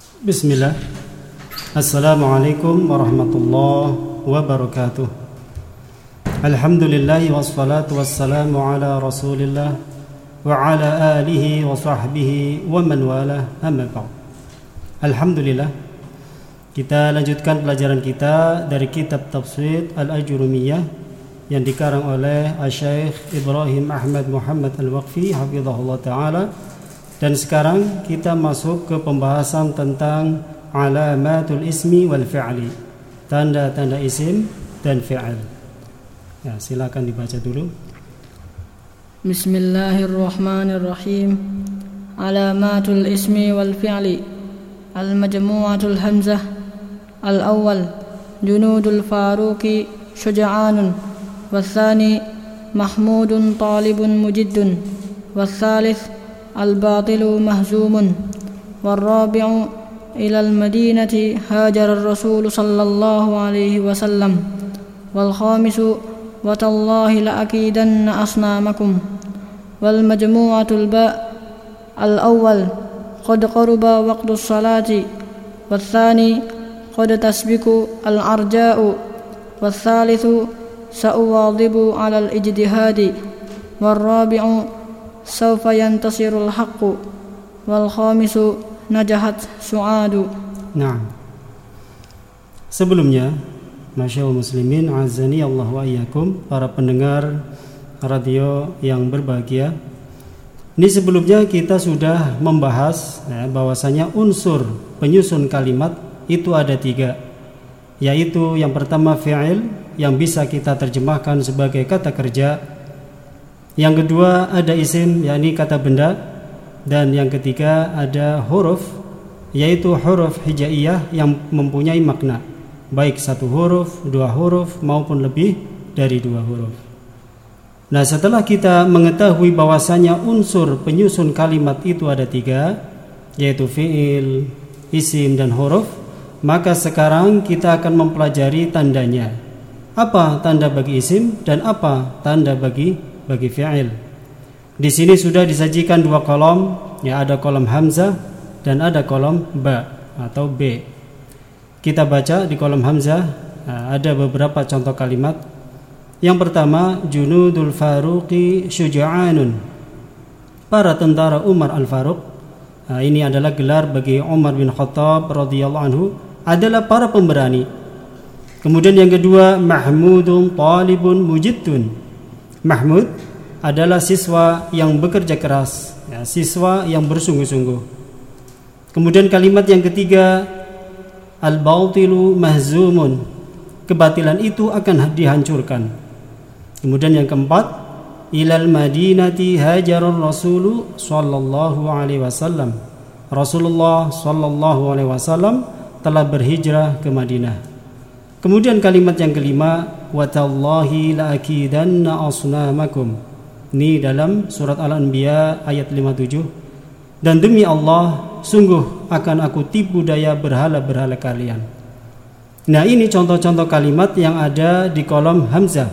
Bismillah. Assalamualaikum warahmatullahi wabarakatuh. Alhamdulillah wassalatu wassalamu ala Rasulillah wa ala alihi wa sahbihi wa man wala, amma ba'd. Alhamdulillah, kita lanjutkan pelajaran kita dari kitab Tafsir Al-Ajurumiyah yang dikarang oleh Syekh Ibrahim Ahmad Muhammad Al-Waqfi hafizahullah ta'ala. Dan sekarang kita masuk ke pembahasan tentang alamatul ismi wal fi'li, tanda-tanda isim dan fi'il. Ya, silakan dibaca dulu. Bismillahirrahmanirrahim. Alamatul ismi wal fi'li. Al-majmu'atul hamzah. Al-awwal junudul faruqi syuja'anun. Wathani mahmudun talibun mujiddun. Wathalith الباطل مهزوم والرابع إلى المدينة هاجر الرسول صلى الله عليه وسلم والخامس وتالله لأكيدن أصنامكم والمجموعة الباء الأول قد قرب وقت الصلاة والثاني قد تسبق الأرجاء والثالث سأواظب على الاجتهاد والرابع سوف ينتصر الحق والخامس نجحت سعاد. Nah, sebelumnya, masyaallah muslimin azani Allah wa iyyakum, para pendengar radio yang berbahagia. Ini sebelumnya kita sudah membahas bahwasanya unsur penyusun kalimat itu ada 3, yaitu yang pertama fi'il yang bisa kita terjemahkan sebagai kata kerja. Yang kedua ada isim, yakni kata benda. Dan yang ketiga ada huruf, yaitu huruf hijaiyah yang mempunyai makna, baik 1 huruf, 2 huruf maupun lebih dari 2 huruf. Nah, setelah kita mengetahui bahwasanya unsur penyusun kalimat itu ada 3, yaitu fi'il, isim dan huruf, maka sekarang kita akan mempelajari tandanya. Apa tanda bagi isim dan apa tanda bagi fi'il. Di sini sudah disajikan 2 kolom, ya, ada kolom hamzah dan ada kolom ba atau b. Kita baca di kolom hamzah, ada beberapa contoh kalimat. Yang pertama, junudul faruqi syuja'anun. Para tentara Umar al-Faruq, ini adalah gelar bagi Umar bin Khattab radhiyallahu anhu, adalah para pemberani. Kemudian yang kedua, mahmudun talibun mujiddun. Mahmud adalah siswa yang bekerja keras, ya, siswa yang bersungguh-sungguh. Kemudian kalimat yang ketiga, al-batilu mahzumun. Kebatilan itu akan dihancurkan. Kemudian yang keempat, ilal madinati hajarur rasulu sallallahu alaihi wasallam. Rasulullah sallallahu alaihi wasallam telah berhijrah ke Madinah. Kemudian kalimat yang kelima, watallahi la'akidanna asnamakum. Ini dalam surat Al-Anbiya ayat 57. Dan demi Allah, sungguh akan aku tipu daya berhala-berhala kalian. Nah, ini contoh-contoh kalimat yang ada di kolom hamzah.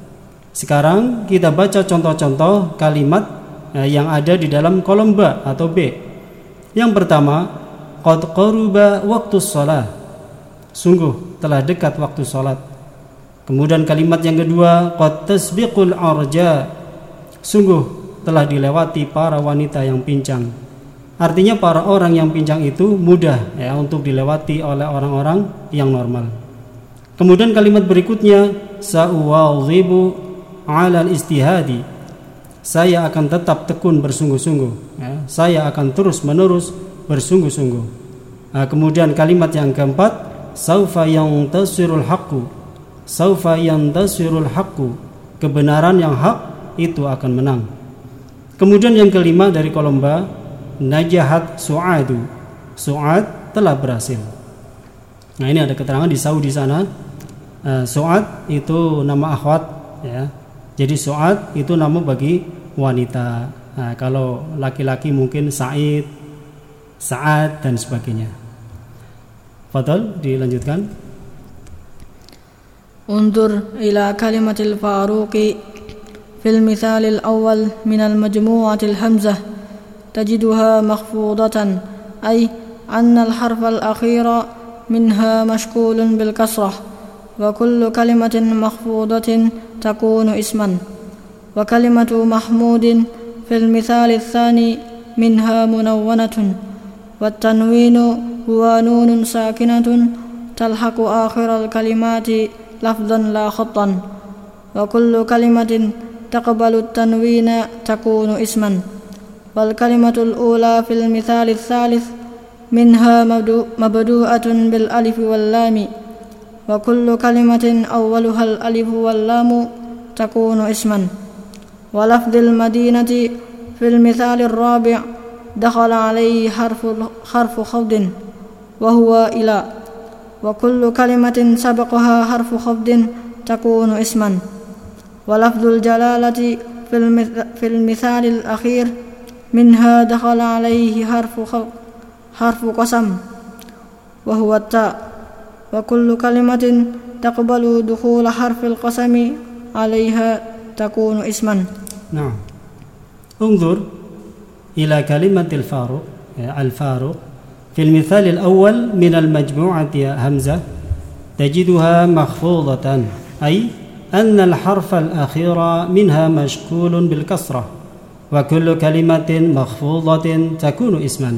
Sekarang kita baca contoh-contoh kalimat yang ada di dalam kolom ba atau b. Yang pertama, qad qaruba waqtus shalah. Sungguh telah dekat waktu salat. Kemudian kalimat yang kedua, qad tasbiqul arja. Sungguh telah dilewati para wanita yang pincang. Artinya para orang yang pincang itu mudah, ya, untuk dilewati oleh orang-orang yang normal. Kemudian kalimat berikutnya, sa'uwazibu 'alal istihadi. Saya akan tetap tekun bersungguh-sungguh, ya. Saya akan terus-menerus bersungguh-sungguh. Kemudian kalimat yang keempat, saufa yantasirul haqqu. Saufa yantasirul haqqu. Kebenaran yang hak itu akan menang. Kemudian yang kelima dari kolom ba, najahat su'adu. Su'ad telah berhasil. Nah, ini ada keterangan di Saudi sana. Su'ad itu nama akhwat, ya. Jadi Su'ad itu nama bagi wanita. Nah, kalau laki-laki mungkin Sa'id, Sa'ad dan sebagainya. Fadhal, dilanjutkan. Undur ila kalimatil faruqi fil mithalil awal minal majmu'atil hamzah tajiduha makhfudatan ay أن الحرف الأخير منها مشكول بالكسرة وكل كلمة مخفوضة تكون اسما وكلمة محمود في المثال الثاني منها منونة والتنوين هو نون ساكنة تلحق آخر الكلمات لفظا لا خطا وكل كلمة تقبل التنوين تكون اسما والكلمة الأولى في المثال الثالث منها مبدوءة بالألف واللام وكل كلمة أولها الألف واللام تكون اسما ولفظ المدينة في المثال الرابع دخل عليه حرف خفض وهو إلى وكل كلمة سبقها حرف خفض تكون اسما ولفظ الجلالة في المثال الأخير منها دخل عليه حرف قسم وهو التاء وكل كلمة تقبل دخول حرف القسم عليها تكون اسما. نعم. انظر إلى كلمة الفاروق في المثال الأول من المجموعة همزة تجدها مخفوضة أي أن الحرف الأخير منها مشكول بالكسرة وكل كلمة مخفوضة تكون اسما.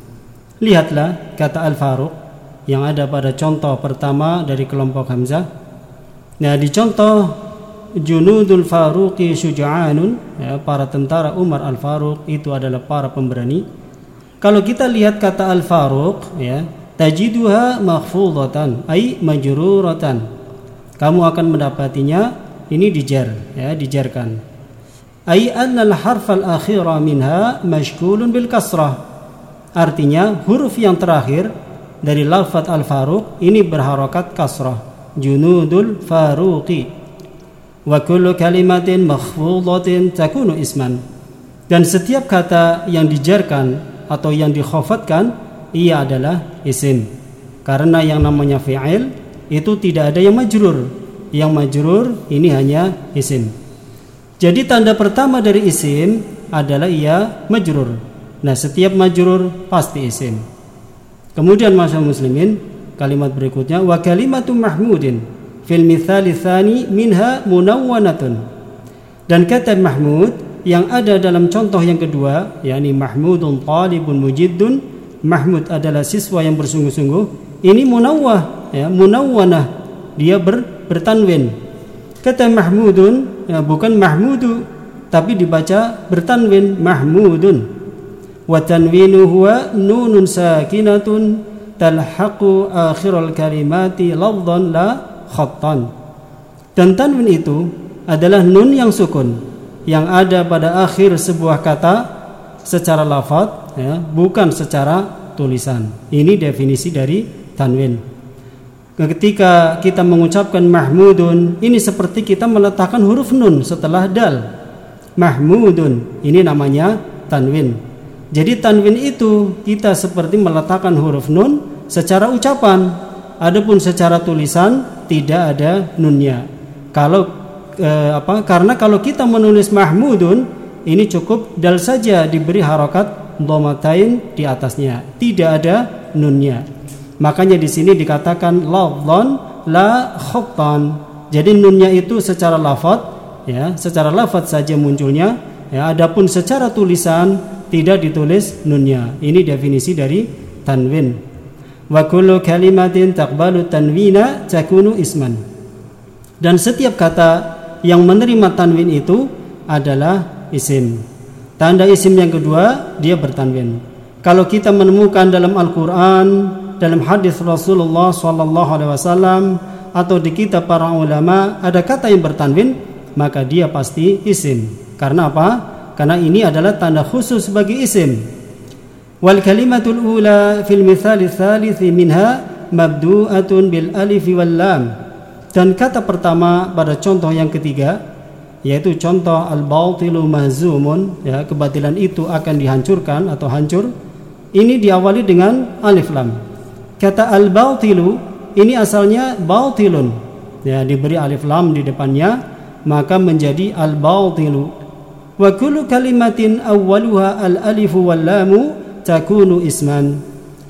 Lihatlah kata al-faruq yang ada pada contoh pertama dari kelompok hamzah. Nah, di contoh junudul faruqi syuja'anun, ya, para tentara Umar al-Faruq itu adalah para pemberani. Kalau kita lihat kata al-faruq, ya, tajiduha makhfudatan ay majruratan. Kamu akan mendapatinya ini dijar, ya, dijarkan. Ay anna al-harf al-akhira minha mashkulun bil kasrah. Artinya huruf yang terakhir dari lafaz al-faruq ini berharokat kasrah, junudul faruqi. Wa kullu kalimatin makhfudatin takunu isman. Dan setiap kata yang dijarkan atau yang dikhafatkan ia adalah isim. Karena yang namanya fi'il itu tidak ada yang majrur. Yang majrur ini hanya isim. Jadi tanda pertama dari isim adalah ia majrur. Nah, setiap majrur pasti isim. Kemudian masyaallah muslimin, kalimat berikutnya wa kalimatu mahmudin fil mithali tsani minha munawwanatun. Dan kata mahmud yang ada dalam contoh yang kedua, yakni mahmudun talibun mujiddun, mahmud adalah siswa yang bersungguh-sungguh, ini munawwah, ya, munawwanah, dia bertanwin. Kata mahmudun, ya, bukan mahmudu, tapi dibaca bertanwin mahmudun. Wa tanwinu huwa nunun sakinatun talhaqu akhiral kalimati lafdhan la khattan. Dan tanwin itu adalah nun yang sukun yang ada pada akhir sebuah kata secara lafaz, ya, bukan secara tulisan. Ini definisi dari tanwin. Ketika kita mengucapkan mahmudun, ini seperti kita meletakkan huruf nun setelah dal. Mahmudun, ini namanya tanwin. Jadi tanwin itu kita seperti meletakkan huruf nun secara ucapan. Adapun secara tulisan tidak ada nunnya. Karena kalau kita menulis mahmudun, ini cukup dal saja diberi harokat dhammatain di atasnya, tidak ada nunnya. Makanya di sini dikatakan lafdhan la khattan. Jadi nunnya itu secara lafaz, ya, secara lafaz saja munculnya, ya, adapun secara tulisan tidak ditulis nunnya. Ini definisi dari tanwin. Wa kullu kalimatin taqbalu tanwina takunu isman. Dan setiap kata yang menerima tanwin itu adalah isim. Tanda isim yang kedua, dia bertanwin. Kalau kita menemukan dalam Al-Qur'an, dalam hadis Rasulullah SAW atau di kitab para ulama ada kata yang bertanwin, maka dia pasti isim. Karena apa? Karena ini adalah tanda khusus bagi isim. Wal kalimatul ula fil mithal tsalits minha mabdu'atun bil alif wal lam. Dan kata pertama pada contoh yang ketiga, yaitu contoh al-batilu mahzumun, ya, kebatilan itu akan dihancurkan atau hancur. Ini diawali dengan alif lam. Kata al-batilu ini asalnya batilun, ya, diberi alif lam di depannya maka menjadi al-batilu. Wa kullu kalimatin awwaluha al-alifu wal lamu takunu isman.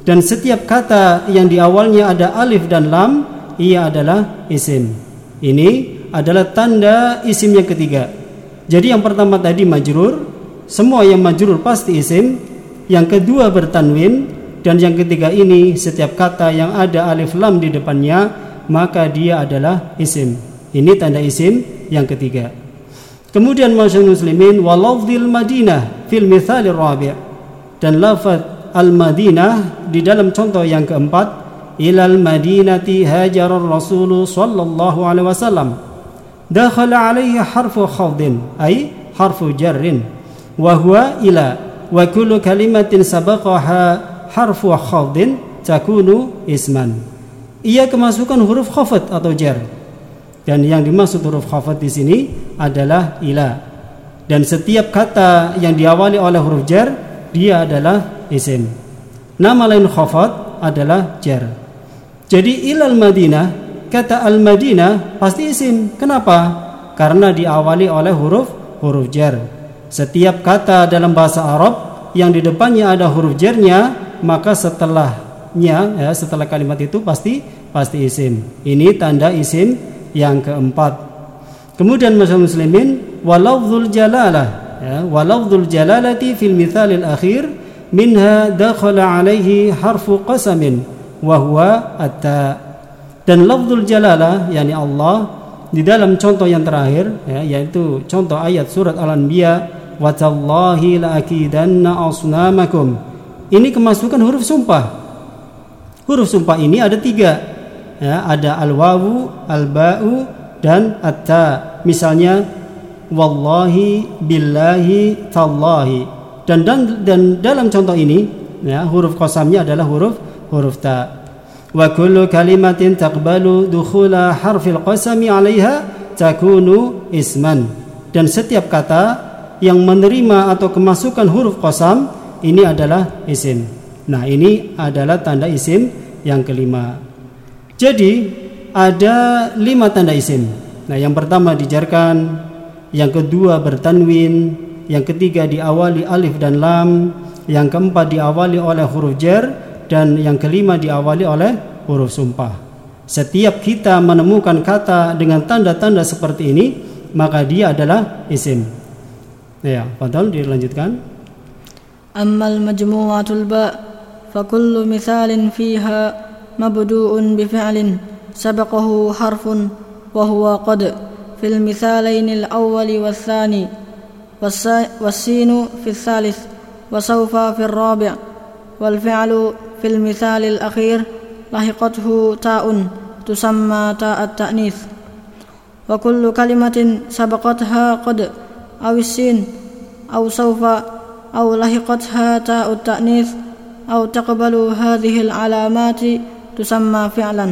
Dan setiap kata yang di awalnya ada alif dan lam, ia adalah isim. Ini adalah tanda isim yang ketiga. Jadi yang pertama tadi majrur, semua yang majrur pasti isim. Yang kedua bertanwin, dan yang ketiga ini setiap kata yang ada alif lam di depannya, maka dia adalah isim. Ini tanda isim yang ketiga. Kemudian masyaallah muslimin, wa lafdzil Madinah fil mithalir rabi', dan lafaz Al-Madinah di dalam contoh yang keempat, ilal madinati hajarar Rasul sallallahu alaihi wasallam. Dakhala alaihi harfu khafdin ay harfu jarrin wa huwa ila, wa kullu kalimatin sabaqaha harfu khafdin takunu isman. Ia kemasukan huruf khafd atau jar. Dan yang dimaksud huruf khafd di sini adalah ila. Dan setiap kata yang diawali oleh huruf jar, dia adalah isim. Nama lain khafad adalah jar. Jadi ilal Madinah, kata al-Madinah pasti isim. Kenapa? Karena diawali oleh huruf jar. Setiap kata dalam bahasa Arab yang di depannya ada huruf jarnya, maka setelahnya, setelah kalimat itu pasti isim. Ini tanda isim yang keempat. Kemudian masyaallah muslimin, walafdzul jalalah, walafdzul jalalati fil mithalil akhir minha dakhala alaihi harfu qasamin wa huwa at-ta. Dan lafdzul jalalah yakni Allah di dalam contoh yang terakhir, yaitu contoh ayat surat Al-Anbiya, wa tallahi la akidanna asnamakum. Ini kemasukan huruf sumpah. Huruf sumpah ini ada 3. Ada al-wawu, al-ba'u dan at-ta. Misalnya wallahi, billahi, tallahi. Dan dalam contoh ini, huruf qasamnya adalah huruf ta. Wa kullu kalimatin taqbalu dukhula harfil qasami 'alaiha takunu isman. Dan setiap kata yang menerima atau kemasukan huruf qasam ini adalah isim. Nah, ini adalah tanda isim yang kelima. Jadi ada 5 tanda isim. Nah, yang pertama dijarkan, yang kedua bertanwin, yang ketiga diawali alif dan lam, yang keempat diawali oleh huruf jar, dan yang kelima diawali oleh huruf sumpah. Setiap kita menemukan kata dengan tanda-tanda seperti ini, maka dia adalah isim. Ya, fadhal dilanjutkan. Ammal majmu'atul ba' fa kullu mithalin fiha mabdu'un bi fi'lin sabaqahu harfun wa huwa qad fil mithalainil awwali wath tsani والسين في الثالث وسوف في الرابع والفعل في المثال الأخير لحقته تاء تسمى تاء التأنيث وكل كلمة سبقتها قد أو السين أو سوف أو لحقتها تاء التأنيث أو تقبل هذه العلامات تسمى فعلا.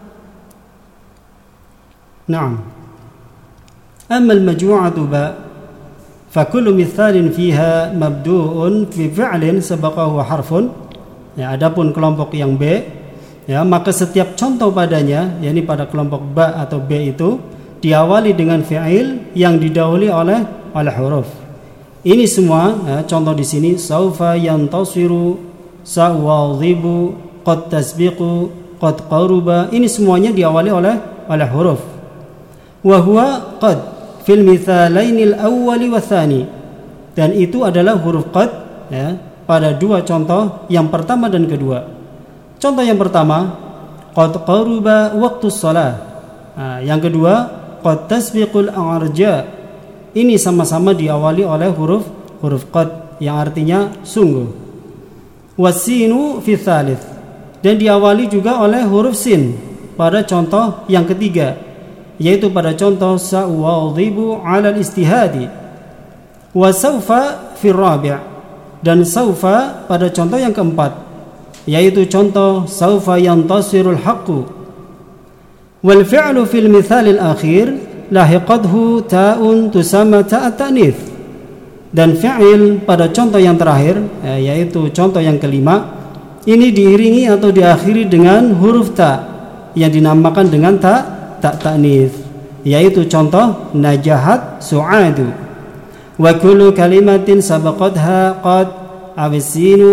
نعم. أما المجموعة باء فكل مثال فيها مبدوء بفعل سبقه حرف. Adapun kelompok yang B, maka setiap contoh padanya, yakni pada kelompok ba atau B itu diawali dengan fi'il yang didahului oleh huruf. Ini semua contoh di sini, saufa yantasiru, sawadhibu, qad tasbiqu, qad qaruba. Ini semuanya diawali oleh huruf. Wa huwa qad fil mithalainil awwali wa tsani. Dan itu adalah huruf qad pada 2 contoh, yang pertama dan kedua. Contoh yang pertama, qad qaruba waqtus shalah. Yang kedua, qad tasbiqul arja. Ini sama-sama diawali oleh huruf qad yang artinya sungguh. Wasinu fi tsalits, dan diawali juga oleh huruf sin pada contoh yang ketiga, yaitu pada contoh sa'wadhibu 'alal istihadi. Wa saufa fi rabi', dan saufa pada contoh yang keempat, yaitu contoh saufa yantasirul haqqu. Wal fi'lu fil mithalil akhir lahiqathu ta'un tusamma ta'at ta'nits. Dan fi'il pada contoh yang terakhir, yaitu contoh yang kelima, ini diiringi atau diakhiri dengan huruf ta yang dinamakan dengan ta'nits, yaitu contoh najahat su'adu. Wa kullu kalimatin sabaqatha qad awsinu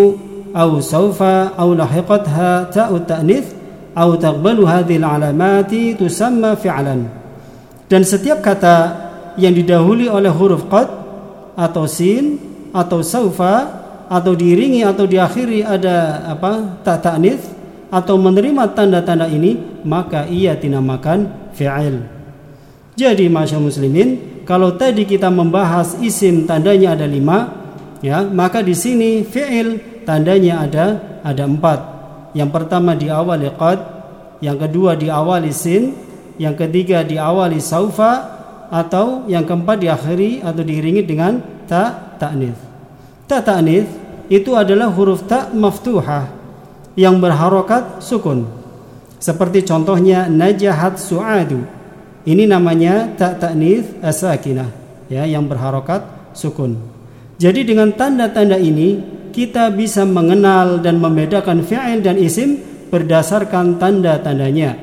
أو سوف أو لحقتها تاء التأنيث أو تقبل هذه العلامات تسمى فعلا. Dan setiap kata yang didahului oleh huruf qad atau sin atau saufa atau diiringi atau diakhiri ada ta ta'nits atau menerima tanda-tanda ini, maka ia dinamakan fi'il. Jadi masyaallah muslimin, kalau tadi kita membahas isim tandanya ada 5, ya, maka di sini fi'il tandanya ada 4. Yang pertama diawali qad, yang kedua diawali sin, yang ketiga diawali saufa, atau yang keempat diakhiri atau diiringi dengan ta ta'nits. Ta ta'nits itu adalah huruf ta maftuhah yang berharokat sukun. Seperti contohnya najahat su'adu. Ini namanya ta ta'nits as-sakinah, ya, yang berharokat sukun. Jadi dengan tanda-tanda ini kita bisa mengenal dan membedakan fi'il dan isim berdasarkan tanda-tandanya.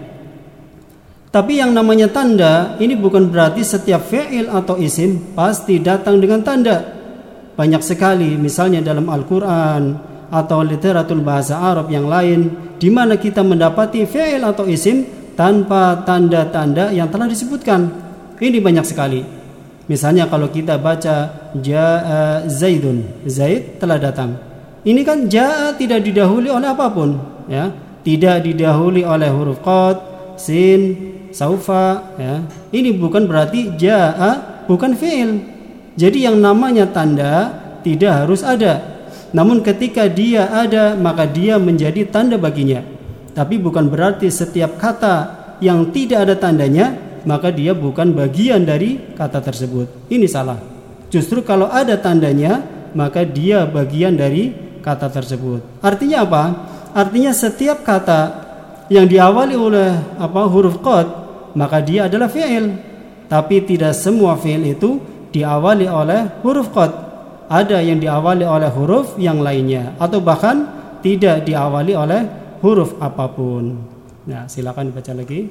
Tapi yang namanya tanda ini bukan berarti setiap fi'il atau isim pasti datang dengan tanda. Banyak sekali misalnya dalam Al-Quran atau literatur bahasa Arab yang lain di mana kita mendapati fi'il atau isim tanpa tanda-tanda yang telah disebutkan. Ini banyak sekali. Misalnya kalau kita baca Ja'a Zaidun, Zaid telah datang. Ini kan Ja'a tidak didahului oleh apapun, ya. Tidak didahului oleh huruf qad, sin, saufa, ya. Ini bukan berarti Ja'a bukan fi'il. Jadi yang namanya tanda tidak harus ada. Namun ketika dia ada, maka dia menjadi tanda baginya. Tapi bukan berarti setiap kata yang tidak ada tandanya maka dia bukan bagian dari kata tersebut. Ini salah. Justru kalau ada tandanya maka dia bagian dari kata tersebut. Artinya apa? Artinya setiap kata yang diawali oleh huruf qad maka dia adalah fi'il. Tapi tidak semua fi'il itu diawali oleh huruf qad. Ada yang diawali oleh huruf yang lainnya atau bahkan tidak diawali oleh huruf apapun. Nah, silakan baca lagi.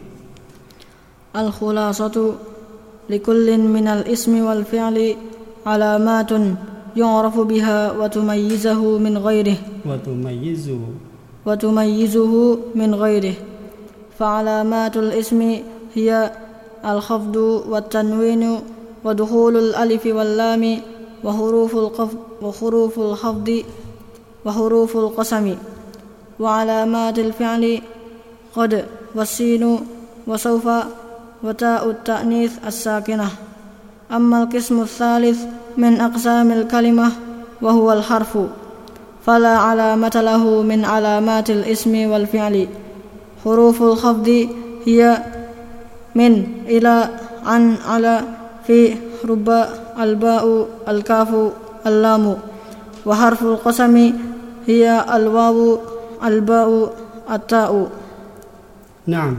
Al-khulasatu likullin minal ismi wal fi'li alamatun yu'rafu biha wa tumayyizuhu min ghairihi wa tumayyizuhu min ghairihi. Fa'alamatul ismi hiya al-khafdu wat tanwinu wa dukhulul alifi wal lami wa huruful khafdi wa huruful qasami. Wa alamatil fi'li qad wasinu wa sawfa wa ta'ut ta'nits as-sakinah. Amma al-qismu ats-tsalits min aqsamil kalimah wa huwa al-harfu fala alamata lahu min alamatil ismi wal fi'li. Huruful khafdi hiya min, ila, an, ala, fi, rubba, al-ba'u, al-kafu, al-lamu. Wa harful qasami hiya al-wawu, al-ba'u, at-ta'u. Naam.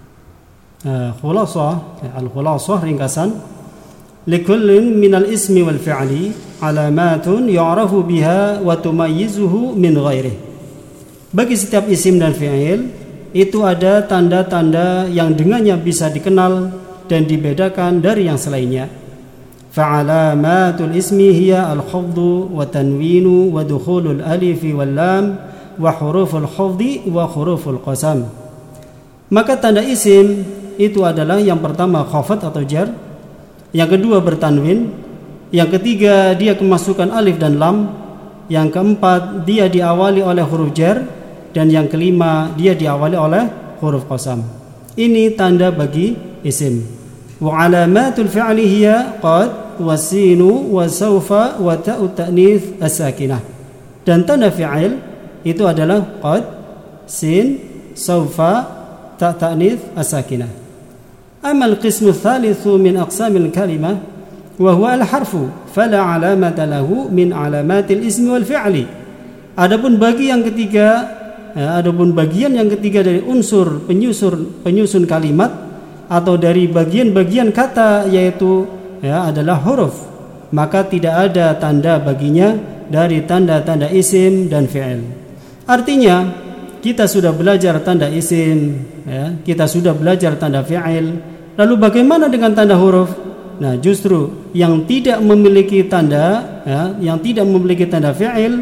Al-khulasah ringkasan. Likullin minal ismi wal fi'li alamatun yu'rafu biha wa tumayyizuhu min ghairihi. Bagi setiap isim dan fi'il itu ada tanda-tanda yang dengannya bisa dikenal dan dibedakan dari yang selainnya. Fa'alamatul ismi hiya al-khafdu wa tanwinu wa dukhulul alifi wal lam wa huruful khafdi wa huruful qasam. Maka tanda isim itu adalah yang pertama khafat atau jar, yang kedua bertanwin, yang ketiga dia kemasukan alif dan lam, yang keempat dia diawali oleh huruf jar, dan yang kelima dia diawali oleh huruf qasam. Ini tanda bagi isim. Wa alamatul fi'li hiya qad wasinu wa sawfa wa ta'ut ta'nits as-sakinah. Dan tanda fi'il itu adalah qad, sin, sawfa, ta' ta'nits as-sakinah. Amma al-qismu ats-tsalitsu min aqsamil kalimah wa huwa al-harfu fala alamata lahu min alamatil ismi wal fi'li. Adapun bagi yang ketiga, adapun bagian yang ketiga dari unsur penyusun kalimat atau dari bagian-bagian kata yaitu adalah huruf, maka tidak ada tanda baginya dari tanda-tanda isim dan fi'il. Artinya kita sudah belajar tanda isim, kita sudah belajar tanda fi'il. Lalu bagaimana dengan tanda huruf? Nah, justru yang tidak memiliki tanda, yang tidak memiliki tanda fi'il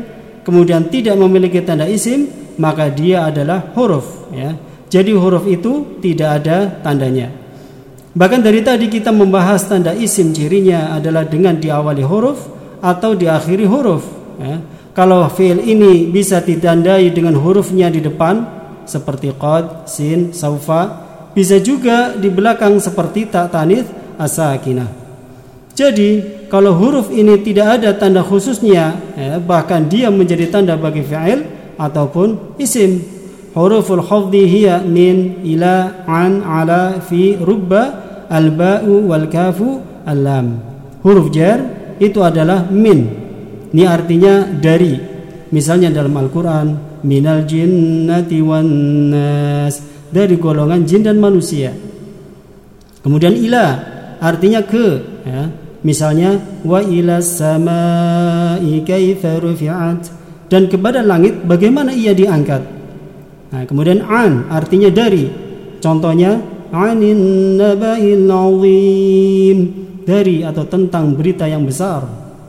kemudian tidak memiliki tanda isim, maka dia adalah huruf, ya. Jadi huruf itu tidak ada tandanya. Bahkan dari tadi kita membahas tanda isim, cirinya adalah dengan diawali huruf atau diakhiri huruf, ya. Kalau fi'il ini bisa ditandai dengan hurufnya di depan seperti qad, sin, saufa, bisa juga di belakang seperti ta ta'nits as-sakinah. Jadi kalau huruf ini tidak ada tanda khususnya, ya, bahkan dia menjadi tanda bagi fi'il ataupun isim. Huruful khafdi hiya min, ila, an, ala, fi, rubba, al-ba'u, wal kafu, al-lam. Huruf jar itu adalah min. Ini artinya dari. Misalnya dalam Al-Quran, minal jinnati wan nas, dari golongan jin dan manusia. Kemudian ila artinya ke, ya. Misalnya wa ila samai kaifa rufi'at, dan kepada langit bagaimana ia diangkat. Nah, kemudian an artinya dari. Contohnya anin naba'il azim, dari atau tentang berita yang besar.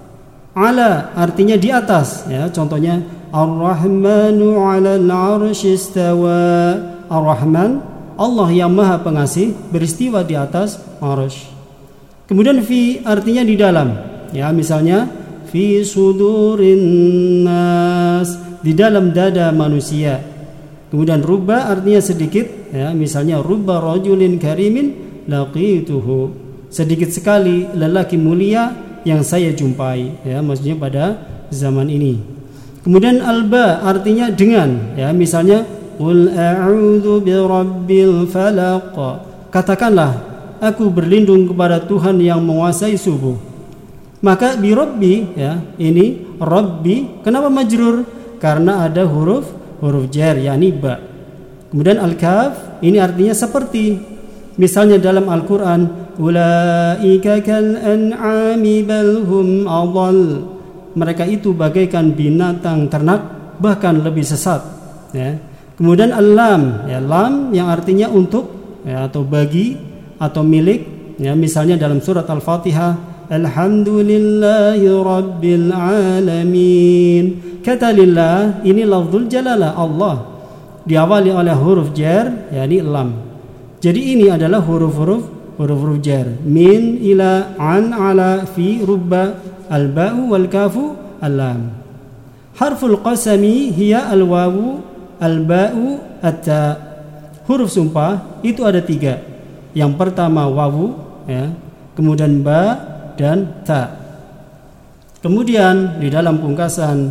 Ala artinya di atas, ya. Contohnya ar-rahmanu 'alal 'arsy istawa. Ar-Rahman, Allah yang Maha Pengasih, beristiwa di atas 'arsy. Kemudian fi artinya di dalam, ya. Misalnya fi sudurin nas, di dalam dada manusia. Kemudian rubba artinya sedikit, ya. Misalnya rubba rajulin karimin laqituhu, sedikit sekali lelaki mulia yang saya jumpai, ya. Maksudnya pada zaman ini. Kemudian alba artinya dengan, ya. Misalnya qul a'udzu birabbil falaq, katakanlah aku berlindung kepada Tuhan yang menguasai subuh. Maka bi rabbi, ya, ini rabbi kenapa majrur? Karena ada huruf jar, yakni ba. Kemudian al-kaf ini artinya seperti. Misalnya dalam Al-Qur'an, ulaika kal an'ami bal hum adall, mereka itu bagaikan binatang ternak, bahkan lebih sesat, ya. Kemudian al-lam, ya, lam yang artinya untuk, ya, atau bagi atau milik, ya. Misalnya dalam surat Al-Fatihah, alhamdulillahi rabbil alamin. Kata lillah ini lafzul jalalah, Allah, diawali oleh huruf jar, yakni lam. Jadi ini adalah huruf-huruf jar. Min, ila, an, ala, fi, rubba, al-ba'u, wal kafu, al-lam. Harful qasami hiya al-wawu, al-ba'u, at-ta. Huruf sumpah itu ada 3. Yang pertama wawu, ya. Kemudian ba dan ta. Kemudian di dalam pungkasan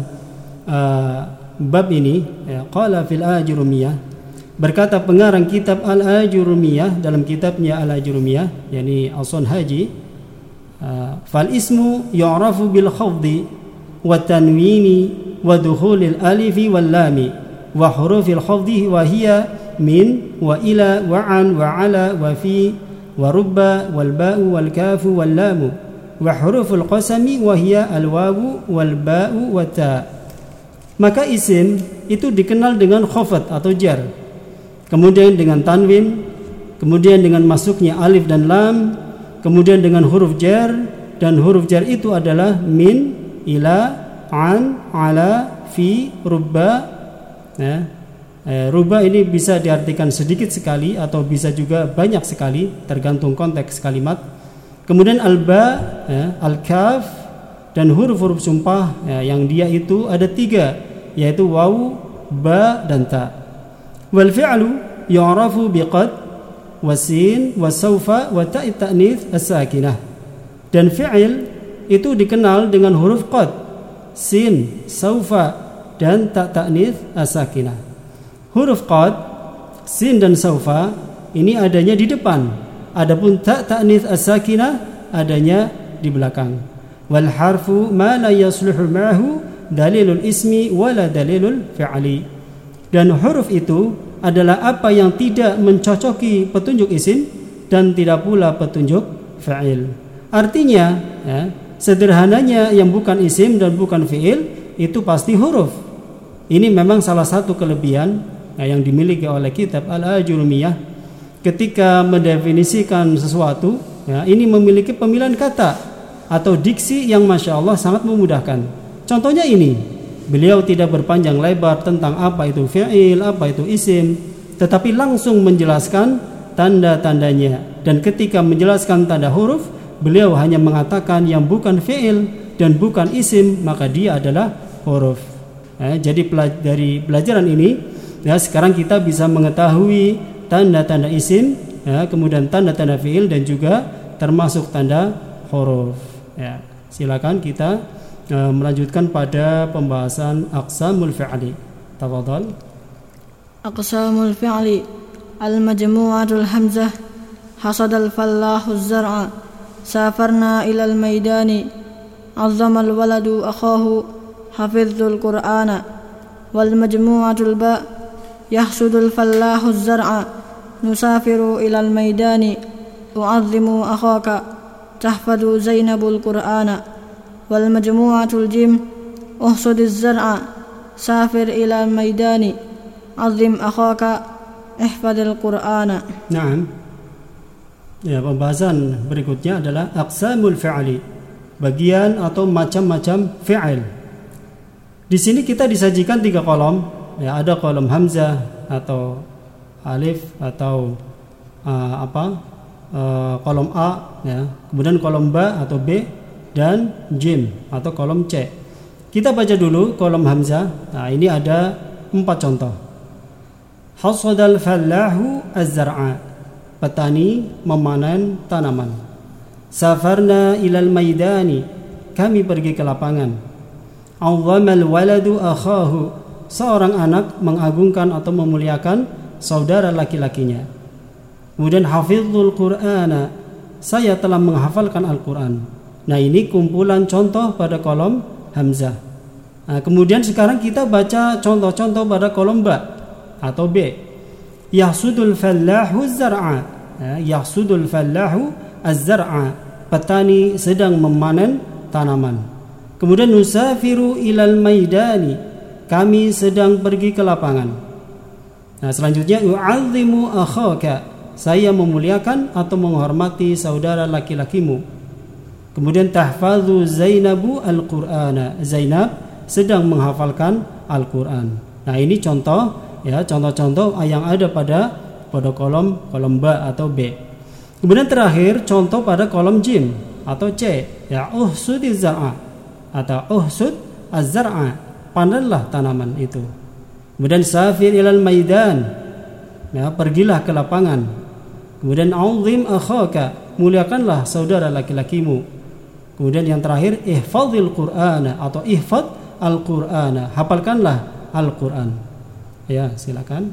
bab ini, ya, qala fil ajrumiyah, berkata pengarang kitab Al-Ajurumiyah dalam kitabnya Al-Ajurumiyah, yakni Al-Sun Haji, fal ismu yu'rafu bil khafdi wa tanwini wa dukhulil alifi wal lami wa hurufil khafdi wa hiya min wa ila wa an wa ala wa fi wa rubba wal ba'u wal kafu wal lamu wa huruful qasami wa hiya al wawu wal ba'u wa ta. Maka isim itu dikenal dengan khafat atau jar, kemudian dengan tanwin, kemudian dengan masuknya alif dan lam, kemudian dengan huruf jar, dan huruf jar itu adalah min, ila, an, ala, fi, rubba, ya. Rubba ini bisa diartikan sedikit sekali atau bisa juga banyak sekali, tergantung konteks kalimat. Kemudian al-ba, ya, al-kaf, dan huruf-huruf sumpah, ya, yang dia itu ada 3, yaitu wawu, ba, dan ta. Wal fi'lu yu'rafu biqad, wasin, wasaufa, wa ta'it ta'nits as-sakinah. Dan fi'il itu dikenal dengan huruf qad, sin, saufa, dan ta ta'nits as-sakinah. Huruf qad, sin dan saufa ini adanya di depan, adapun ta ta'nits as-sakinah adanya di belakang. Wal harfu ma la yasluhu ma'ahu dalilul ismi wala dalilul fi'li. Dan huruf itu adalah apa yang tidak mencocoki petunjuk isim dan tidak pula petunjuk fa'il. Artinya, ya, sederhananya yang bukan isim dan bukan fi'il itu pasti huruf. Ini memang salah satu kelebihan, ya, yang dimiliki oleh kitab Al-Ajurumiyah ketika mendefinisikan sesuatu, ya, ini memiliki pemilihan kata atau diksi yang Masya Allah sangat memudahkan. Contohnya ini, beliau tidak berpanjang lebar tentang apa itu fi'il, apa itu isim, tetapi langsung menjelaskan tanda-tandanya. Dan ketika menjelaskan tanda huruf, beliau hanya mengatakan yang bukan fi'il dan bukan isim, maka dia adalah huruf. Jadi dari pelajaran ini, sekarang kita bisa mengetahui tanda-tanda isim, kemudian tanda-tanda fi'il dan juga termasuk tanda huruf. Silakan kita melanjutkan pada pembahasan aqsamul fi'li. Tafadhal. Aqsamul fi'li al-majmu'atul hamzah hasadal fallahu az-zar'a safarna ilal maidani azzamal waladu akhahu hafizul qur'ana wal majmu'atul ba yahsudul fallahu az-zar'a nusafiru ilal maidani u'azzimu akhaka tahfadu zainabul qur'ana wal majmu'atul jim uhsudiz zar'a safir ilal maidani azim akhaka ihfadil qur'ana. Naam. Pembahasan berikutnya adalah aqsamul fi'li, bagian atau macam-macam fi'il. Di sini kita disajikan 3 kolom. Ada kolom hamzah atau alif atau kolom A, kemudian kolom ba atau B dan jim atau kolom C. Kita baca dulu kolom hamzah. Nah, ini ada 4 contoh. Hasadal fallahu az-zar'a, petani memanen tanaman. Safarna ilal maidani, kami pergi ke lapangan. Azzamal waladu akhahu, seorang anak mengagungkan atau memuliakan saudara laki-lakinya. Kemudian hafizul qur'ana, saya telah menghafalkan Al-Qur'an. Nah, ini kumpulan contoh pada kolom hamzah. Nah, kemudian sekarang kita baca contoh-contoh pada kolom ba atau B. Yahsudul fallahu az-zar'a, yahsudul fallahu az-zar'a, petani sedang memanen tanaman. Kemudian nusafiru ilal maidani, kami sedang pergi ke lapangan. Nah, selanjutnya u'azzimu akhaka, saya memuliakan atau menghormati saudara laki-lakimu. Kemudian tahfazu Zainabu al-Qur'ana, Zainab sedang menghafalkan Al-Qur'an. Nah, ini contoh-contoh yang ada pada kolom ba atau B. Kemudian terakhir contoh pada kolom jim atau C, uhsudiz zar'a atau uhsud az-zar'a, panenlah tanaman itu. Kemudian safir ilal maidan, pergilah ke lapangan. Kemudian azim akhaka, muliakanlah saudara laki-lakimu. Kemudian yang terakhir ihfazil qur'ana atau ihfaz al-qur'ana, hafalkanlah Al-Qur'an. Silakan.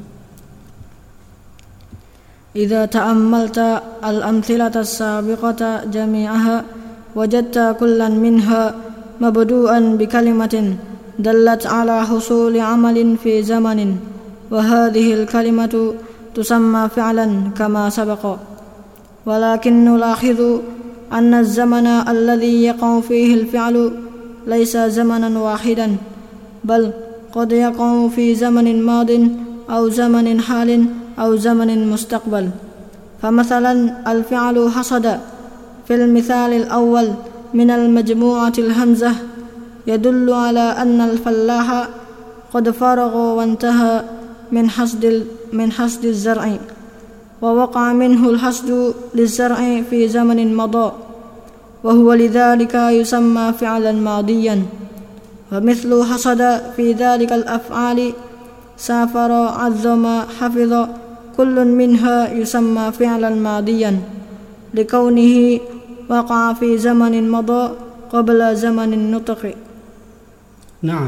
Idza ta'ammalta al-amthilata as-sabiqata jami'aha wajadta kullan minha mabdu'an bi kalimatin dallat ala husuli 'amalin fi zamanin wa hadhihi al-kalimatu tusamma fi'lan kama sabaqa. Walakin nulakhidhu أن الزمن الذي يقع فيه الفعل ليس زمنا واحدا بل قد يقع في زمن ماض أو زمن حال أو زمن مستقبل. فمثلا الفعل حصد في المثال الأول من المجموعة الهمزة يدل على أن الفلاح قد فرغ وانتهى من حصد الزرع ووقع منه الحصد للزرع في زمن مضى وهو لذلك يسمى فعلا ماضيا. ومثل حصد في ذلك الأفعال سافر عظم حفظ كل منها يسمى فعلا ماضيا لكونه وقع في زمن مضى قبل زمن النطق. نعم.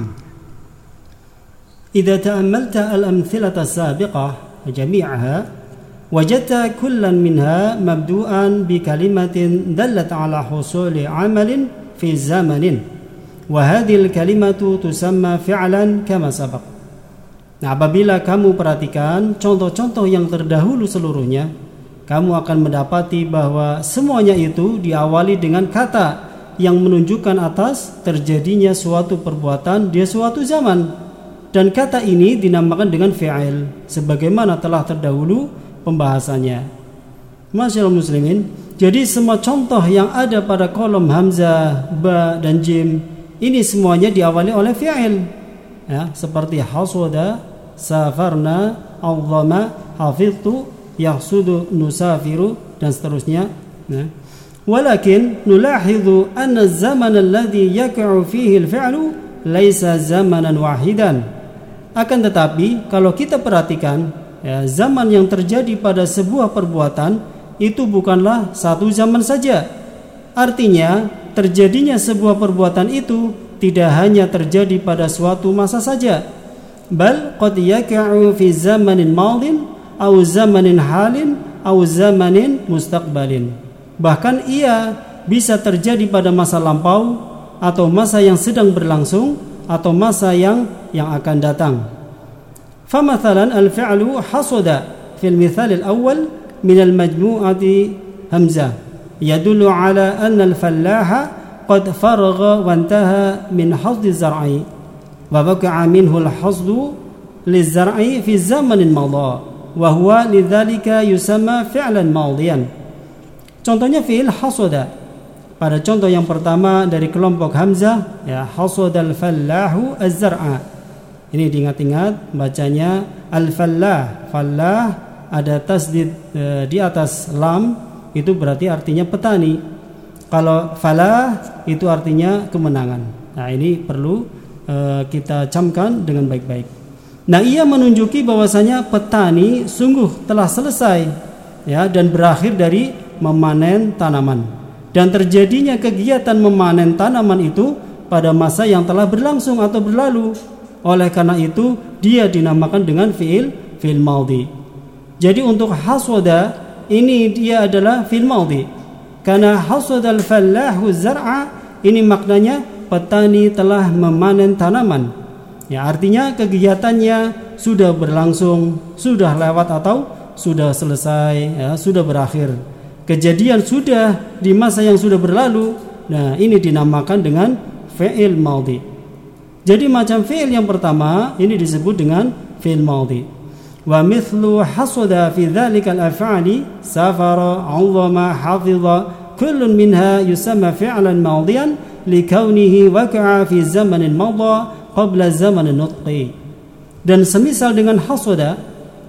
إذا تأملت الأمثلة السابقة جميعها وجدت كلا منها مبدوءا بكلمة دلت على حصول عمل في زمن وهذه الكلمة تسمى فعلا كما سبق. Nah, apabila kamu perhatikan contoh-contoh yang terdahulu seluruhnya, kamu akan mendapati bahwa semuanya itu diawali dengan kata yang menunjukkan atas terjadinya suatu perbuatan di suatu zaman, dan kata ini dinamakan dengan fi'il sebagaimana telah terdahulu pembahasannya. Masyaallah muslimin, jadi semua contoh yang ada pada kolom hamzah, ba dan jim ini semuanya diawali oleh fi'il. ya, seperti hasada, safarna, awwama, hafidtu, yahsudu, nusafiru dan seterusnya, ya. Walakin nulahidhu anna az-zaman alladhi yaqa'u fihi al-fi'lu laisa zamanan wahidan. Akan tetapi kalau kita perhatikan, ya, zaman yang terjadi pada sebuah perbuatan itu bukanlah satu zaman saja. Artinya terjadinya sebuah perbuatan itu tidak hanya terjadi pada suatu masa saja, bal qad yaqa'u fi zamanin madin aw zamanin halin aw zamanin mustaqbalin. Bahkan ia bisa terjadi pada masa lampau atau masa yang sedang berlangsung atau masa yang akan datang. Famathalan al-fi'lu hasada fil mithal al-awwal min al-majmu'ati hamzah yadullu ala anna al-fallaha qad faragha wa intaha min hasdi az-zar'i wa waqa'a minhu al-hasdu liz-zar'i fi zamanin madha wa huwa lidzalika yusamma fi'lan madiyan. Contohnya fi'il hasada. Pada contoh yang pertama dari kelompok hamzah, ya, hasadal fallahu az-zar'a. Ini diingat-ingat bacanya al-fallah. Fallah ada tasdid di atas lam, itu berarti artinya petani. Kalau falah itu artinya kemenangan. Nah, ini perlu kita camkan dengan baik-baik. Nah, ia menunjuki bahwasanya petani sungguh telah selesai, ya, dan berakhir dari memanen tanaman. Dan terjadinya kegiatan memanen tanaman itu pada masa yang telah berlangsung atau berlalu. Oleh karena itu dia dinamakan dengan fi'il madhi. Jadi untuk hasada ini dia adalah fi'il madhi. Karena hasadal fallahu zar'a ini maknanya petani telah memanen tanaman. Ya, artinya kegiatannya sudah berlangsung, sudah lewat atau sudah selesai, ya, sudah berakhir. Kejadian sudah di masa yang sudah berlalu. Nah, ini dinamakan dengan fi'il madhi. Jadi macam fi'il yang pertama ini disebut dengan fi'il madhi. Wa mithlu hasada fi dzalika al-af'ali safara, 'azama, hafidha, kullun minha yusamma fi'lan madiyan likaunihi waqa'a fi zamanin madha qabla zamanin nutqi. Dan semisal dengan hasada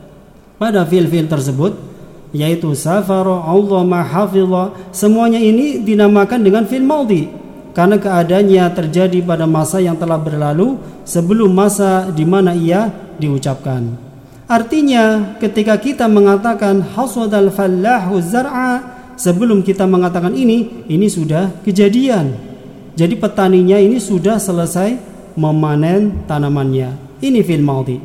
pada fi'il-fi'il tersebut, yaitu safara, 'azama, hafidha, semuanya ini dinamakan dengan fi'il madhi karena keadaannya terjadi pada masa yang telah berlalu sebelum masa di mana ia diucapkan. Artinya ketika kita mengatakan hasadal fallahu zar'a, sebelum kita mengatakan ini sudah kejadian. Jadi petaninya ini sudah selesai memanen tanamannya. Ini fi'il madhi.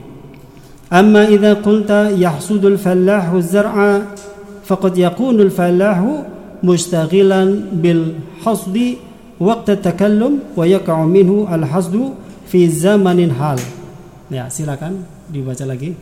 Amma idza qulta yahsudul fallahu zar'a faqad yakunu al-fallahu mustaghilan bil hasdi waqt at-takallum wa yaqa'u minhu al-hasdu fi zamanin hal. Ya, silakan dibaca lagi.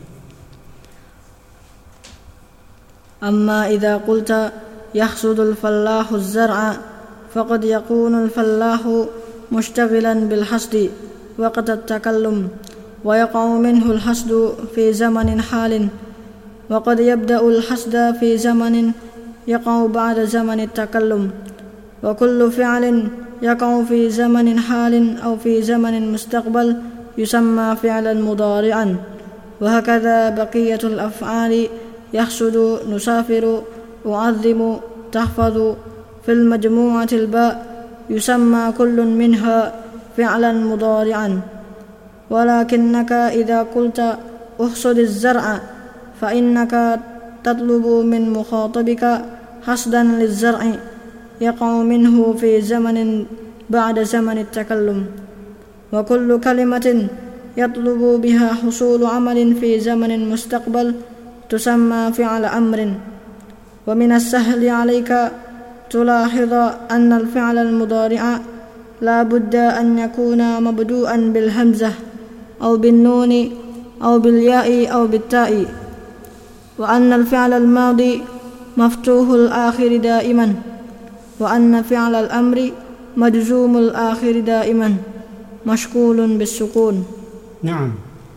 Amma idza qulta yahsudul fallahu az-zar'a faqad yakunu al-fallahu mushtaghilan bil hasdi waqt at-takallum wa yaqa'u minhu al-hasdu fi zamanin halin wa qad yabda'u al-hasda fi zamanin yaqa'u ba'da zaman at-takallum wa kullu fi'lin yaqa'u fi zamanin halin aw fi zamanin mustaqbal yusamma fi'lan mudari'an wa hakadha baqiyatul af'ali yahsudu, nusafiru, u'azzimu, tahfadhu fil majmu'atil ba' yusamma kullun minha fi'lan mudari'an. ولكنك إذا قلت أحصد الزرع فإنك تطلب من مخاطبك حصدا للزرع يقع منه في زمن بعد زمن التكلم وكل كلمة يطلب بها حصول عمل في زمن مستقبل تسمى فعل أمر. ومن السهل عليك تلاحظ أن الفعل المضارع لا بد أن يكون مبدوءا بالهمزة أو بالنون أو بالياء أو بالتاء وأن الفعل الماضي مفتوح الآخر دائما وأن فعل الأمر مجزوم الآخر دائما مشكول بالسكون. نعم.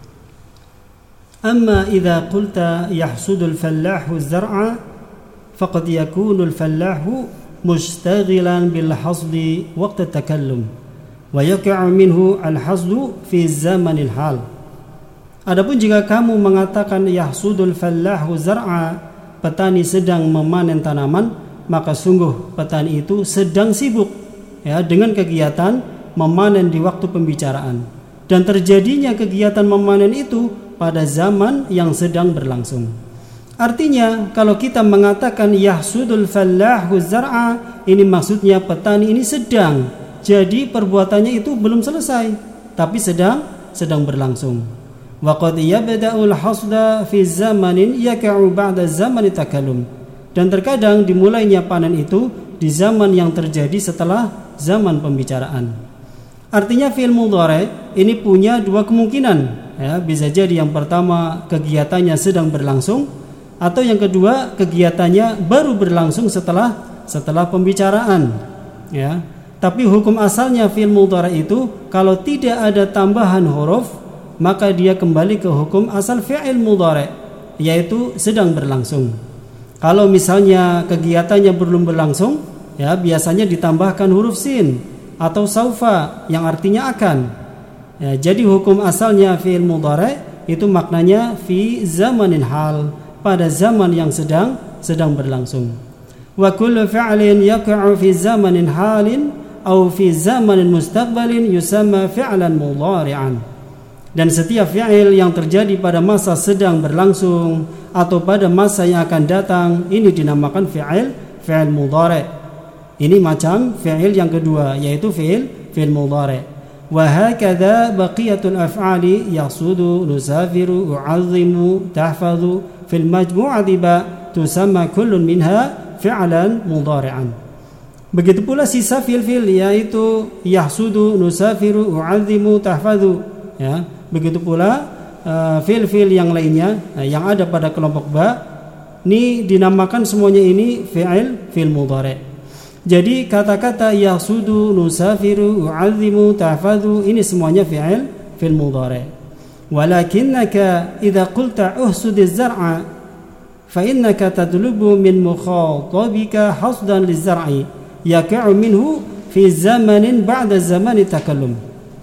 أما إذا قلت يحصد الفلاح الزرع فقد يكون الفلاح مشتغلا بالحصد وقت التكلم wa yaqi'u minhu al-hasdu fi zamanil hal. Adapun jika kamu mengatakan yahsudul fallahu zar'a, petani sedang memanen tanaman, maka sungguh petani itu sedang sibuk ya dengan kegiatan memanen di waktu pembicaraan, dan terjadinya kegiatan memanen itu pada zaman yang sedang berlangsung. Artinya kalau kita mengatakan yahsudul fallahu zar'a, ini maksudnya petani ini sedang, jadi perbuatannya itu belum selesai tapi sedang berlangsung. Wa qad yabda'ul hasda fi zamanin yaka'u ba'da zamani takallum, dan terkadang dimulainya panen itu di zaman yang terjadi setelah zaman pembicaraan. Artinya fi'il mudhari ini punya dua kemungkinan ya, bisa jadi yang pertama kegiatannya sedang berlangsung, atau yang kedua kegiatannya baru berlangsung setelah pembicaraan ya. Tapi hukum asalnya fi'il mudhari itu kalau tidak ada tambahan huruf, maka dia kembali ke hukum asal fi'il mudhari, yaitu sedang berlangsung. Kalau misalnya kegiatannya belum berlangsung ya, biasanya ditambahkan huruf sin atau saufa yang artinya akan ya. Jadi hukum asalnya fi'il mudhari itu maknanya fi zamanin hal, pada zaman yang sedang berlangsung. Wa kullu fi'lin yaqa'u fi zamanin halin aw fi zamanin mustaqbalin yusamma fi'lan mudhari'an. Dan setiap fi'il yang terjadi pada masa sedang berlangsung atau pada masa yang akan datang, ini dinamakan fi'il mudhari. Ini macam fi'il yang kedua, yaitu fi'il mudhari. Wa hakadha baqiyatul af'ali yahsudu, nusafiru, u'azzimu, tahfazu fil majmu'ati ba tusamma kullun minha fi'lan mudhari'an. Begitu pula sisa fi'il yaitu yahsudu, nusafiru, u'azzimu, tahfazu ya. Begitu pula fi'il yang lainnya yang ada pada kelompok ba, ini dinamakan semuanya ini fi'il mudhari. Jadi kata-kata yahsudu, nusafiru, u'azzimu, tahfazu ini semuanya fi'il mudhari. Walakinnaka idza qulta uhsudiz zar'a fa innaka tatlubu min mukhatabika hasdan liz-zar'i yaqa'u minhu fi zamanin ba'da zamani takallum.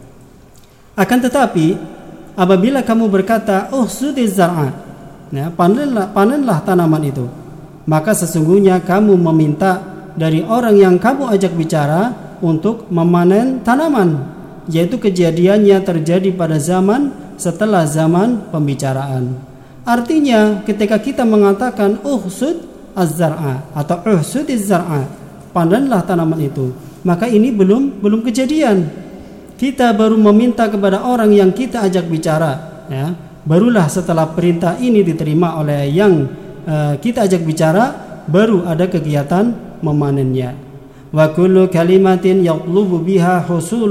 Akan tetapi apabila kamu berkata uhsudiz zar'a ya, panenlah tanaman itu, maka sesungguhnya kamu meminta dari orang yang kamu ajak bicara untuk memanen tanaman, yaitu kejadiannya terjadi pada zaman setelah zaman pembicaraan. Artinya ketika kita mengatakan uhsud az-zar'a atau uhsudiz zar'a, panenlah tanaman itu, maka ini belum kejadian. Kita baru meminta kepada orang yang kita ajak bicara ya, barulah setelah perintah ini diterima oleh yang kita ajak bicara, baru ada kegiatan memanennya. Wa kullu kalimatin yatlubu biha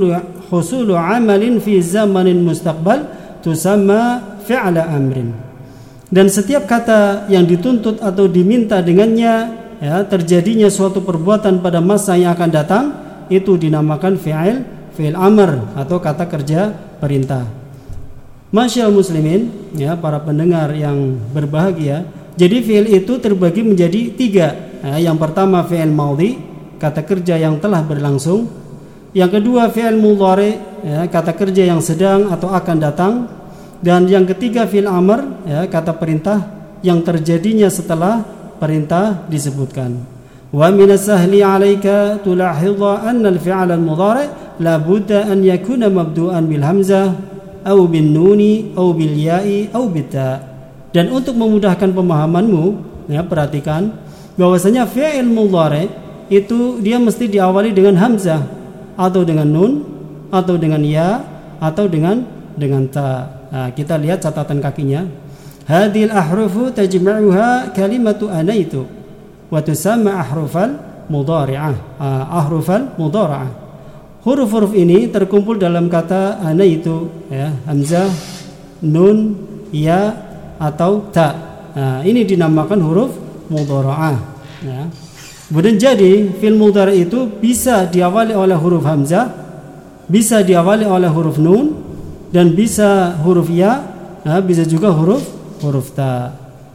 husulu amalin fi zamanin mustaqbal tusamma fi'la amrin. Dan setiap kata yang dituntut atau diminta dengannya ya, terjadinya suatu perbuatan pada masa yang akan datang, itu dinamakan fi'il amr atau kata kerja perintah. Masyaallah muslimin ya, para pendengar yang berbahagia. Jadi fi'il itu terbagi menjadi tiga ya. Yang pertama fi'il madhi, kata kerja yang telah berlangsung. Yang kedua fi'il mudhari ya, kata kerja yang sedang atau akan datang. Dan yang ketiga fi'il amr ya, kata perintah yang terjadinya setelah perintah disebutkan. Wa min as-sahli 'alaika tulahidha anna al-fi'l al-mudhari' la budda an yakuna mabdu'an bil hamzah aw bin nuni aw bil ya'i aw bit ta. Dan untuk memudahkan pemahamanmu ya, perhatikan bahwasanya fi'il mudhari itu dia mesti diawali dengan hamzah atau dengan nun atau dengan ya atau dengan ta. Nah, kita lihat catatan kakinya. Hadhil ahrufu tajma'uha kalimatu anaitu wa tusamma ahrufal mudhari'ah. Ahrufal mudhari'ah. Huruf-huruf ini terkumpul dalam kata anaitu ya, hamzah, nun, ya atau ta. Nah, ini dinamakan huruf mudhari'ah ya. Kemudian jadi fi'il mudhari itu bisa diawali oleh huruf hamzah, bisa diawali oleh huruf nun, dan bisa huruf ya, bisa juga huruf ta.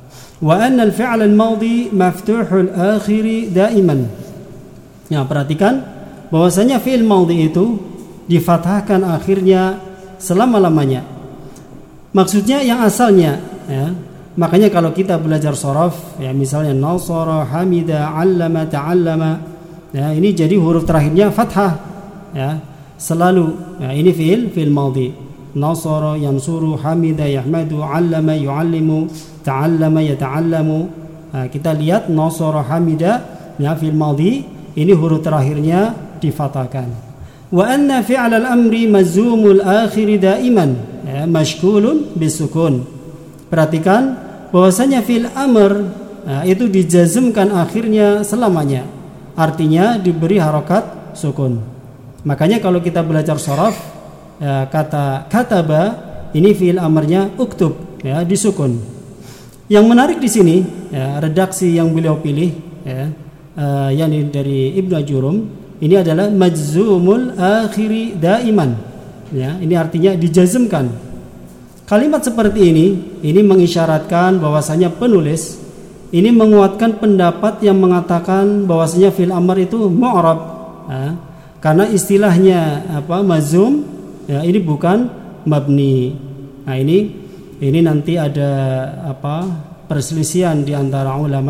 Wa anna al-fi'l al-madhi maftuhul akhiri daiman. Ya, perhatikan bahwasanya fi'il madhi itu difathahkan akhirnya selama-lamanya. Maksudnya yang asalnya, ya. Makanya kalau kita belajar shorof, ya misalnya nasara, hamida, 'allama, ta'allama, ya ini jadi huruf terakhirnya fathah, ya selalu. Ya, ini fi'il madhi. Nasara, yansuru, hamida, yahmadu, 'allama, yu'allimu, ta'allama, yata'allamu. Nah, kita lihat nasara, hamida, ya fi'il madhi, ini huruf terakhirnya difathahkan. Wa anna fi'al al-amri mazumul akhir daiman, ya mashkulun bisukun. Perhatikan bahwasanya fi'il amr itu dijazmkan akhirnya selamanya. Artinya diberi harokat sukun. Makanya kalau kita belajar shorof, kata kataba ini fi'il amrnya uktub, ya disukun. Yang menarik di sini, ya, redaksi yang beliau pilih, ya, yakni dari Ibnu Ajurum, ini adalah majzumul akhiri daiman. Ya, ini artinya dijazmkan. Kalimat seperti ini mengisyaratkan bahwasanya penulis ini menguatkan pendapat yang mengatakan bahwasanya fi'il amr itu mu'rab, ya, karena istilahnya mazum, ya ini bukan mabni. Nah ini nanti ada perselisihan di antara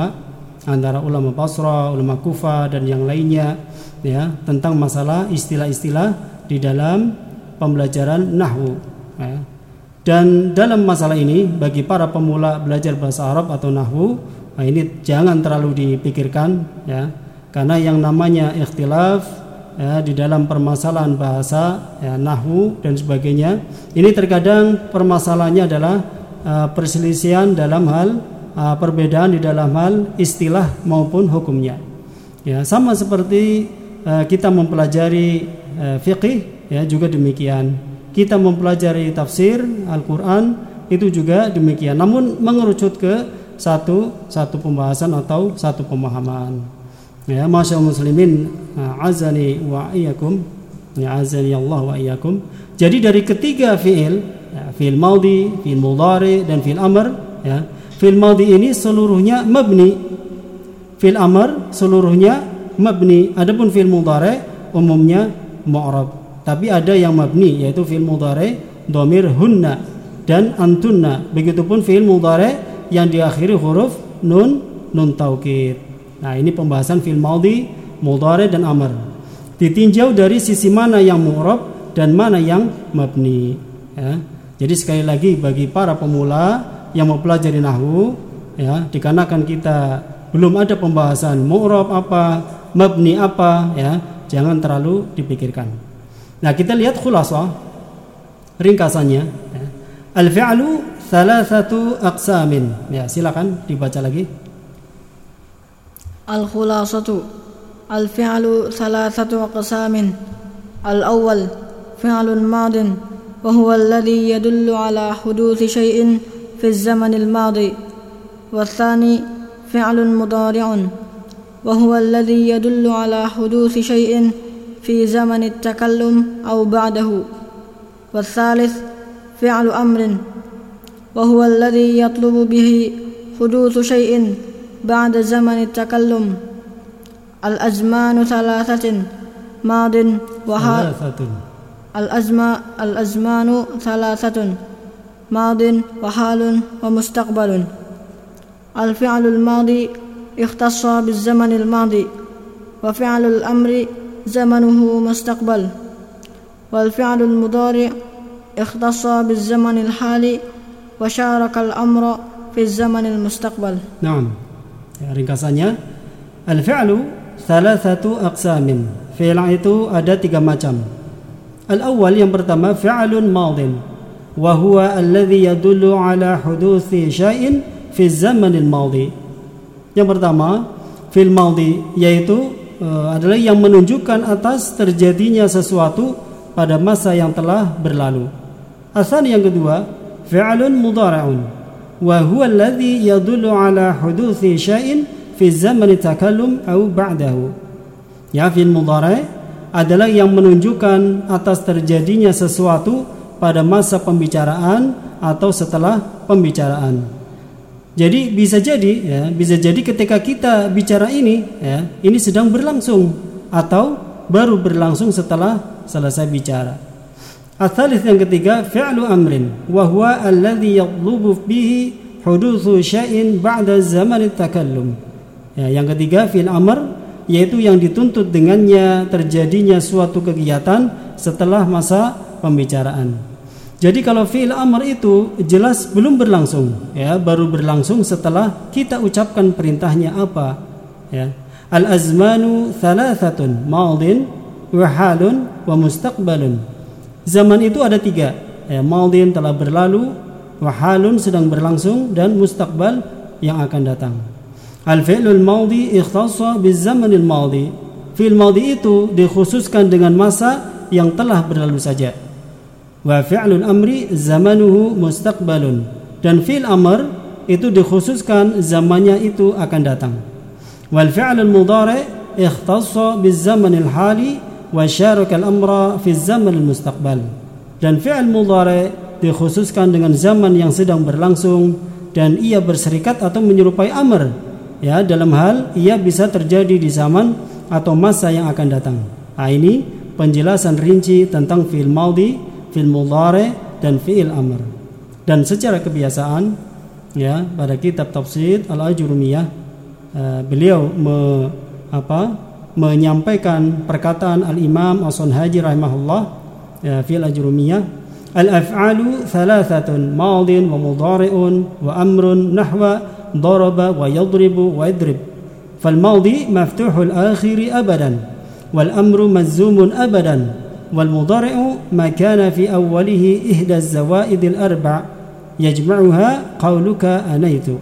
ulama Basra, ulama Kufa dan yang lainnya, ya tentang masalah istilah-istilah di dalam pembelajaran nahwu, ya. Dan dalam masalah ini bagi para pemula belajar bahasa Arab atau nahwu, nah ini jangan terlalu dipikirkan, ya, karena yang namanya ikhtilaf, ya, di dalam permasalahan bahasa, ya, nahwu dan sebagainya, ini terkadang permasalahannya adalah perselisihan dalam hal perbedaan di dalam hal istilah maupun hukumnya. Ya, sama seperti kita mempelajari fiqih, ya juga demikian. Kita mempelajari tafsir Al-Quran itu juga demikian, namun mengerucut ke satu pembahasan atau satu pemahaman. Ya, masyaallah muslimin, azani wa iyyakum, ya azani Allah wa iyyakum. Jadi dari ketiga fi'il, ya, fi'il madhi, fi'il mudhari dan fi'il amr, ya. Fi'il madhi ini seluruhnya mabni. Fi'il amr seluruhnya mabni. Adapun fi'il mudhari umumnya mu'rab. Tapi ada yang mabni, yaitu fi'il mudhari dhamir hunna dan antunna. Begitupun fi'il mudhari yang diakhiri huruf nun taukid. Nah, ini pembahasan fi'il madhi, mudhari dan amr. Ditinjau dari sisi mana yang mu'rab dan mana yang mabni, ya. Jadi sekali lagi bagi para pemula yang mempelajari nahwu, ya, dikarenakan kita belum ada pembahasan mu'rab apa, mabni apa, ya, jangan terlalu dipikirkan. Nah, kita lihat khulasah ringkasannya, ya. Al-fi'lu thalathatu aqsamin. Ya, silakan dibaca lagi. Al-khulasatu al-fi'lu thalathatu aqsamin. Al-awwal fi'lun madin wa huwa alladhi yadullu ala huduthi shay'in fi az-zaman al-madi. Wal-thani fi'lun mudari'un wa huwa alladhi yadullu ala huduthi shay'in في زمن التكلم أو بعده. والثالث فعل أمر وهو الذي يطلب به حدوث شيء بعد زمن التكلم. الأزمان ثلاثة ماض وحال. الأزمان ثلاثة ماض وحال ومستقبل. الفعل الماضي اختص بالزمن الماضي وفعل الأمر زمنه مستقبل. والفعل المضارع اختص بالزمن الحالي وشارك الأمر في الزمن المستقبل. Naam. Ya, ringkasannya al-fi'lu thalathatu aqsamin. Fi'il itu ada 3 macam. Al-awwal, yang pertama, fi'lun madin wa huwa alladhi yadullu ala huduthi syai'in fi zamanil madhi. Yang pertama, fi'il madhi, yaitu adalah yang menunjukkan atas terjadinya sesuatu pada masa yang telah berlalu. Asal yang kedua, fi'lun mudhari'un wa huwa alladhi yadullu ala huduthi syai'in fi zaman takallum aw ba'dahu. Ya, fi'il mudhari' adalah yang menunjukkan atas terjadinya sesuatu pada masa pembicaraan atau setelah pembicaraan. Jadi bisa jadi ketika kita bicara ini, ya, ini sedang berlangsung atau baru berlangsung setelah selesai bicara. Al-thalith yang ketiga, fi'lu amrin wa huwa alladhi yatlubu bihi hudutsu syai'in ba'da zaman at-takallum. Ya, yang ketiga fi'il amr, yaitu yang dituntut dengannya terjadinya suatu kegiatan setelah masa pembicaraan. Jadi kalau fi'il amr itu jelas belum berlangsung, ya, baru berlangsung setelah kita ucapkan perintahnya apa, ya. Al-azmanu thalathatun, madin wa halun wa mustaqbalun. Zaman itu ada 3, ya, madin telah berlalu, wa halun sedang berlangsung, dan mustaqbal yang akan datang. Al-fi'lul madhi ikhtassa biz-zamanil madhi. Fi'il madhi itu dikhususkan dengan masa yang telah berlalu saja. Wa fi'lul amri zamanuhu mustaqbalun. Dan fi'il amr itu dikhususkan zamannya itu akan datang. Wal fi'lul mudhari ikhtassa biz-zamanil hali wa syaraka al-amra fi zaman al-mustaqbal. Dan fi'il mudhari dikhususkan dengan zaman yang sedang berlangsung dan ia berserikat atau menyerupai amr, ya, dalam hal ia bisa terjadi di zaman atau masa yang akan datang. Nah, ini penjelasan rinci tentang fi'il madhi, fi'il mudhari dan fi'il amr. Dan secara kebiasaan, ya, pada kitab tafsir Al-Ajurumiyah, beliau menyampaikan perkataan Al-Imam As-Sunhaji rahimahullah, ya, fil Ajrumiyah, al-af'alu thalathatun madin wa mudhari'un wa amrun nahwa daraba wa yadribu wa yadrib. Fal madhi maftuhul akhiri abadan wal amru mazzumun abadan wal mudhari'u ma kana fi awwalihi ihda az-zawaidil arba' yajma'uha qauluka anaitu.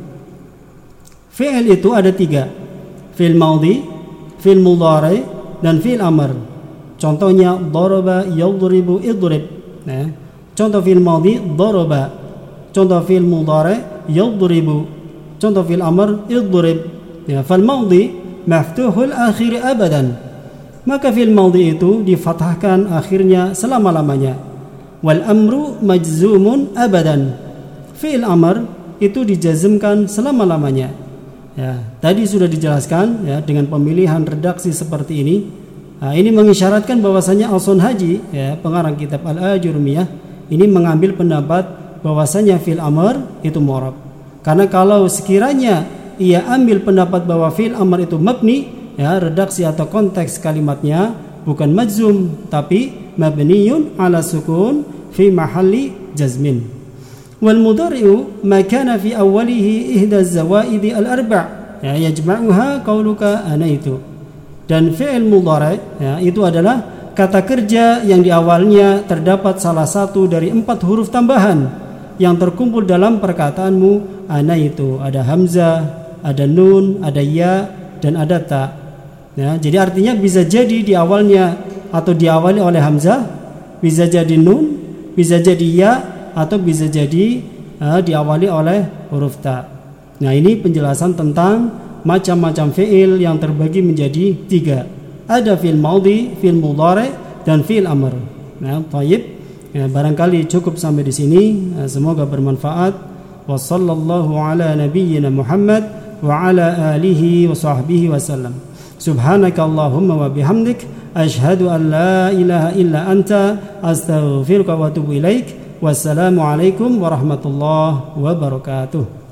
Fi'il itu ada 3, fi'il madhi, fi'il mudhari dan fi'il amr. Contohnya daraba yadribu idrib. Nah, contoh fi'il madhi daraba, contoh fi'il mudhari yadribu, contoh fi'il amr idrib. Ya, fal madhi maftuhul akhir abadan. Maka fi'il madhi itu difathahkan akhirnya selama-lamanya. Wal amru majzumun abadan. Fi'il amr itu dijazmkan selama-lamanya. Ya, tadi sudah dijelaskan, ya, dengan pemilihan redaksi seperti ini. Nah, ini mengisyaratkan bahwasanya As-Sunhaji, ya, pengarang kitab Al-Ajurumiyah, ini mengambil pendapat bahwasanya fi'il amr itu mu'rab. Karena kalau sekiranya ia ambil pendapat bahwa fi'il amr itu mabni, ya, redaksi atau konteks kalimatnya bukan majzum tapi mabniyun ala sukun fi mahalli jazmin. Wal mudhari'u ma kana fi awwalihi ihda az-zawaidi al-arba', ya, yajma'uha qauluka anaitu. Dan fi'il mudhari', ya, itu adalah kata kerja yang di awalnya terdapat salah satu dari 4 huruf tambahan yang terkumpul dalam perkataanmu anaitu. Ada hamzah, ada nun, ada ya, dan ada ta. Ya, jadi artinya bisa jadi di awalnya atau diawali oleh hamzah, bisa jadi nun, bisa jadi ya, atau bisa jadi diawali oleh huruf ta. Nah, ini penjelasan tentang macam-macam fi'il yang terbagi menjadi 3. Ada fi'il madhi, fi'il mudhari, dan fi'il amr. Nah, baik. Ya, barangkali cukup sampai di sini. Semoga bermanfaat. Wa sallallahu ala nabiyyina Muhammad wa ala alihi wa sahbihi wasallam. Subhanakallahumma wa bihamdik asyhadu an la ilaha illa anta astaghfiruka wa atubu ilaik. Wassalamualaikum warahmatullahi wabarakatuh.